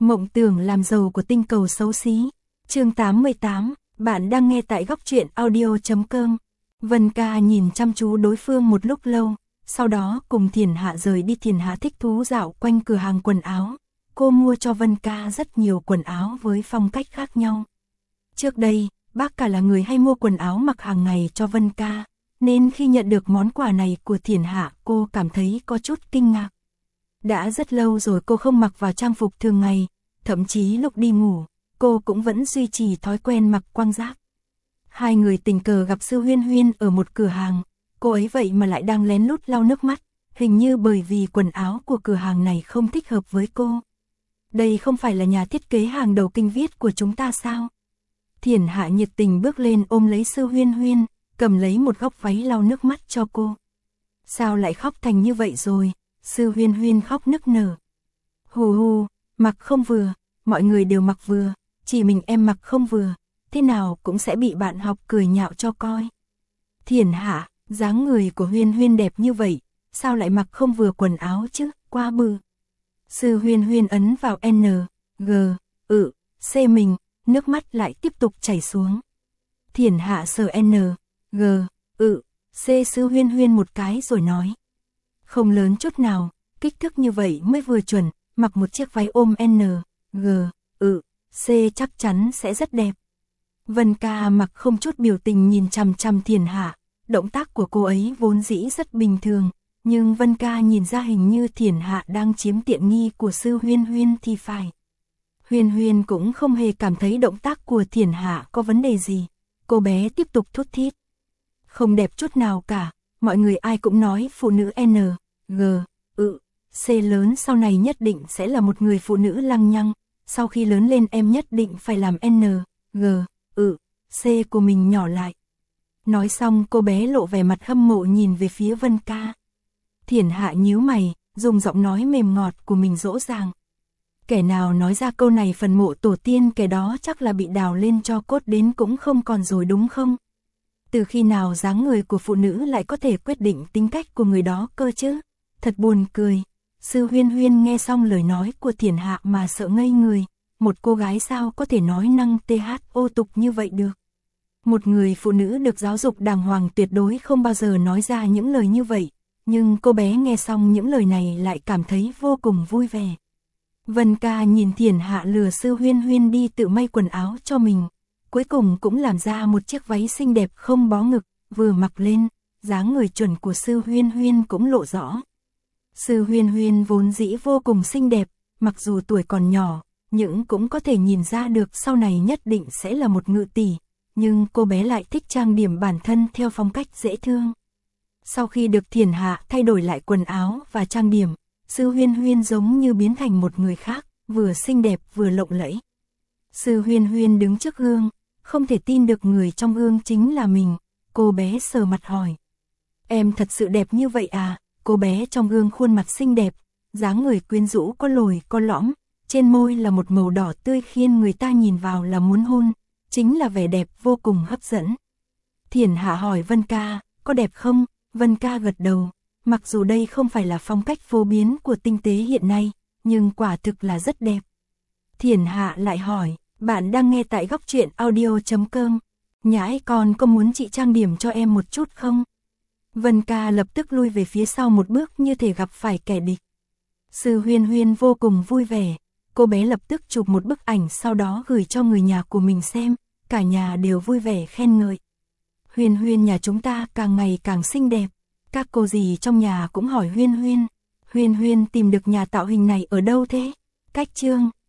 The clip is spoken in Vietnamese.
Mộng tưởng làm giàu của tinh cầu xấu xí. Chương 88, bạn đang nghe tại góc truyện audio.com. Vân Ca nhìn chăm chú đối phương một lúc lâu, sau đó cùng Thiển Hạ rời đi. Thiển Hạ thích thú dạo quanh cửa hàng quần áo. Cô mua cho Vân Ca rất nhiều quần áo với phong cách khác nhau. Trước đây, bác cả là người hay mua quần áo mặc hàng ngày cho Vân Ca, nên khi nhận được món quà này của Thiển Hạ, cô cảm thấy có chút kinh ngạc. Đã rất lâu rồi cô không mặc vào trang phục thường ngày, thậm chí lúc đi ngủ, cô cũng vẫn duy trì thói quen mặc quang giáp. Hai người tình cờ gặp Sư Huyên Huyên ở một cửa hàng, cô ấy vậy mà lại đang lén lút lau nước mắt, hình như bởi vì quần áo của cửa hàng này không thích hợp với cô. Đây không phải là nhà thiết kế hàng đầu kinh viết của chúng ta sao? Thiển Hạ nhiệt tình bước lên ôm lấy Sư Huyên Huyên, cầm lấy một góc váy lau nước mắt cho cô. Sao lại khóc thành như vậy rồi? Sư Huyên Huyên khóc nức nở. Hù hù, mặc không vừa, mọi người đều mặc vừa, chỉ mình em mặc không vừa, thế nào cũng sẽ bị bạn học cười nhạo cho coi. Thiển Hạ, dáng người của Huyên Huyên đẹp như vậy, sao lại mặc không vừa quần áo chứ, quá bự. Sư Huyên Huyên ấn vào N, G, C mình, nước mắt lại tiếp tục chảy xuống. Thiển Hạ sờ N, G, C Sư Huyên Huyên một cái rồi nói. Không lớn chút nào, kích thước như vậy mới vừa chuẩn, mặc một chiếc váy ôm N, G, C chắc chắn sẽ rất đẹp. Vân Ca mặc không chút biểu tình nhìn chằm chằm Thiển Hạ, động tác của cô ấy vốn dĩ rất bình thường, nhưng Vân Ca nhìn ra hình như Thiển Hạ đang chiếm tiện nghi của Sư Huyên Huyên thì phải. Huyên Huyên cũng không hề cảm thấy động tác của Thiển Hạ có vấn đề gì, cô bé tiếp tục thút thít. Không đẹp chút nào cả, mọi người ai cũng nói phụ nữ N, G, C lớn sau này nhất định sẽ là một người phụ nữ lăng nhăng, sau khi lớn lên em nhất định phải làm N, G, C của mình nhỏ lại. Nói xong cô bé lộ vẻ mặt hâm mộ nhìn về phía Vân Ca. Thiển Hạ nhíu mày, dùng giọng nói mềm ngọt của mình dỗ dàng. Kẻ nào nói ra câu này phần mộ tổ tiên kẻ đó chắc là bị đào lên cho cốt đến cũng không còn rồi đúng không? Từ khi nào dáng người của phụ nữ lại có thể quyết định tính cách của người đó cơ chứ? Thật buồn cười. Sư Huyên Huyên nghe xong lời nói của Thiển Hạ mà sợ ngây người. Một cô gái sao có thể nói năng thô tục như vậy được? Một người phụ nữ được giáo dục đàng hoàng tuyệt đối không bao giờ nói ra những lời như vậy. Nhưng cô bé nghe xong những lời này lại cảm thấy vô cùng vui vẻ. Vân Ca nhìn Thiển Hạ lừa Sư Huyên Huyên đi tự may quần áo cho mình. Cuối cùng cũng làm ra một chiếc váy xinh đẹp không bó ngực, vừa mặc lên, dáng người chuẩn của Sư Huyên Huyên cũng lộ rõ. Sư Huyên Huyên vốn dĩ vô cùng xinh đẹp, mặc dù tuổi còn nhỏ, nhưng cũng có thể nhìn ra được sau này nhất định sẽ là một ngự tỷ, nhưng cô bé lại thích trang điểm bản thân theo phong cách dễ thương. Sau khi được Thiển Hạ thay đổi lại quần áo và trang điểm, Sư Huyên Huyên giống như biến thành một người khác, vừa xinh đẹp vừa lộng lẫy. Sư Huyên Huyên đứng trước gương, không thể tin được người trong gương chính là mình, cô bé sờ mặt hỏi. Em thật sự đẹp như vậy à? Cô bé trong gương khuôn mặt xinh đẹp, dáng người quyến rũ có lồi có lõm, trên môi là một màu đỏ tươi khiến người ta nhìn vào là muốn hôn, chính là vẻ đẹp vô cùng hấp dẫn. Thiển Hạ hỏi Vân Ca, có đẹp không? Vân Ca gật đầu, mặc dù đây không phải là phong cách phổ biến của tinh tế hiện nay, nhưng quả thực là rất đẹp. Thiển Hạ lại hỏi, bạn đang nghe tại góc truyện audio.com, nhãi con có muốn chị trang điểm cho em một chút không? Vân Ca lập tức lui về phía sau một bước như thể gặp phải kẻ địch. Sư Huyên Huyên vô cùng vui vẻ, cô bé lập tức chụp một bức ảnh sau đó gửi cho người nhà của mình xem, cả nhà đều vui vẻ khen ngợi. Huyên Huyên nhà chúng ta càng ngày càng xinh đẹp, các cô dì trong nhà cũng hỏi Huyên Huyên. Huyên Huyên tìm được nhà tạo hình này ở đâu thế? Cách Chương